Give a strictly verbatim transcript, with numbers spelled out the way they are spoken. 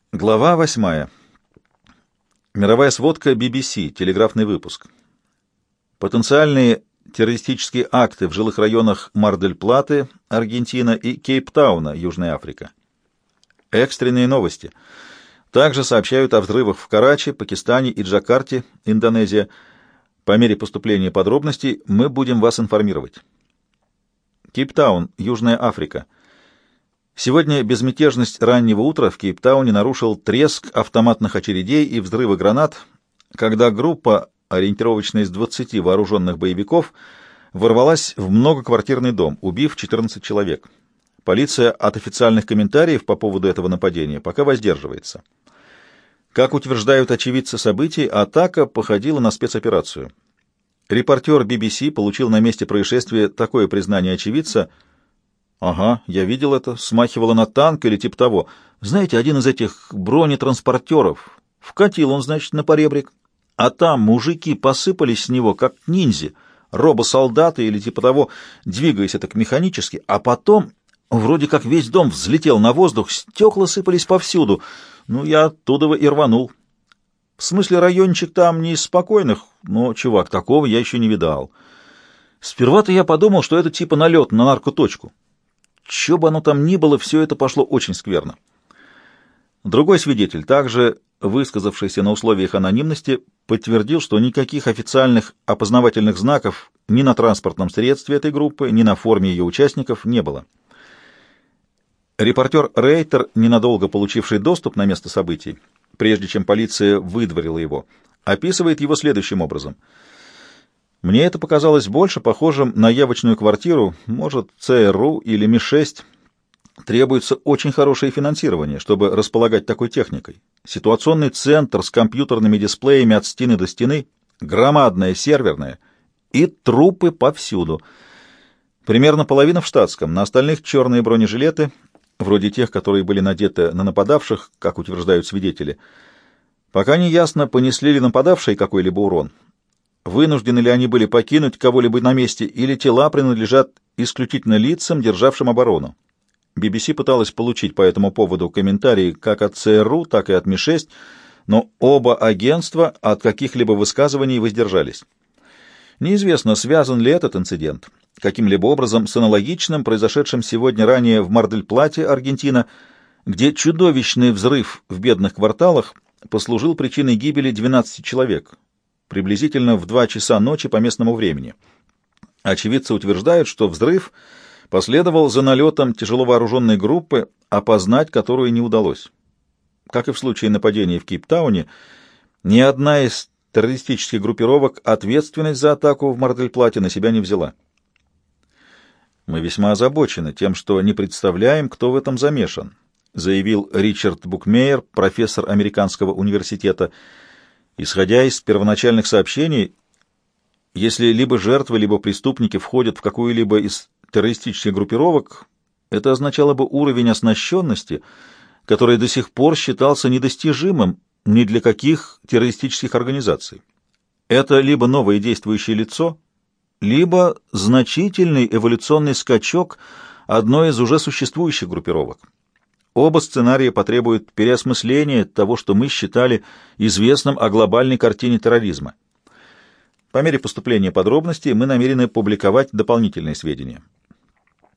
Глава восьмая. Мировая сводка би би си, телеграфный выпуск. Потенциальные террористические акты в жилых районах Мар-дель-Платы, Аргентина и Кейптауна, Южная Африка. Экстренные новости. Также сообщают о взрывах в Карачи, Пакистане и Джакарте, Индонезия. По мере поступления подробностей мы будем вас информировать. Кейптаун, Южная Африка. Сегодня безмятежность раннего утра в Кейптауне нарушил треск автоматных очередей и взрывы гранат, когда группа, ориентировочная из двадцати вооруженных боевиков, ворвалась в многоквартирный дом, убив четырнадцать человек. Полиция от официальных комментариев по поводу этого нападения пока воздерживается. Как утверждают очевидцы событий, атака походила на спецоперацию. Репортер би би си получил на месте происшествия такое признание очевидца: «Ага, я видел это, смахивало на танк или типа того. Знаете, один из этих бронетранспортеров. Вкатил он, значит, на поребрик. А там мужики посыпались с него, как ниндзя, робосолдаты или типа того, двигаясь так механически, а потом вроде как весь дом взлетел на воздух, стекла сыпались повсюду. Ну, я оттуда и рванул. В смысле, райончик там не из спокойных, но, чувак, такого я еще не видал. Сперва-то я подумал, что это типа налет на наркоточку. Че бы оно там ни было, все это пошло очень скверно». Другой свидетель, также высказавшийся на условиях анонимности, подтвердил, что никаких официальных опознавательных знаков ни на транспортном средстве этой группы, ни на форме ее участников не было. Репортер Рейтер, ненадолго получивший доступ на место событий, прежде чем полиция выдворила его, описывает его следующим образом. «Мне это показалось больше похожим на явочную квартиру, может, ЦРУ или Ми шесть. Требуется очень хорошее финансирование, чтобы располагать такой техникой. Ситуационный центр с компьютерными дисплеями от стены до стены, громадная серверная и трупы повсюду. Примерно половина в штатском, на остальных черные бронежилеты, вроде тех, которые были надеты на нападавших, как утверждают свидетели. Пока не ясно, понесли ли нападавшие какой-либо урон. Вынуждены ли они были покинуть кого-либо на месте, или тела принадлежат исключительно лицам, державшим оборону. би би си пыталась получить по этому поводу комментарии как от ЦРУ, так и от Ми шесть, но оба агентства от каких-либо высказываний воздержались. Неизвестно, связан ли этот инцидент каким-либо образом с аналогичным, произошедшим сегодня ранее в Мар-дель-Плате, Аргентина, где чудовищный взрыв в бедных кварталах послужил причиной гибели двенадцати человек, приблизительно в два часа ночи по местному времени. Очевидцы утверждают, что взрыв последовал за налетом тяжело вооруженной группы, опознать которую не удалось. Как и в случае нападения в Кейптауне, ни одна из террористических группировок ответственность за атаку в Мар-дель-Плате на себя не взяла. «Мы весьма озабочены тем, что не представляем, кто в этом замешан», заявил Ричард Букмейер, профессор Американского университета. «Исходя из первоначальных сообщений, если либо жертвы, либо преступники входят в какую-либо из террористических группировок, это означало бы уровень оснащенности, который до сих пор считался недостижимым ни для каких террористических организаций. Это либо новое действующее лицо, либо значительный эволюционный скачок одной из уже существующих группировок. Оба сценария потребуют переосмысления того, что мы считали известным о глобальной картине терроризма. По мере поступления подробностей мы намерены публиковать дополнительные сведения.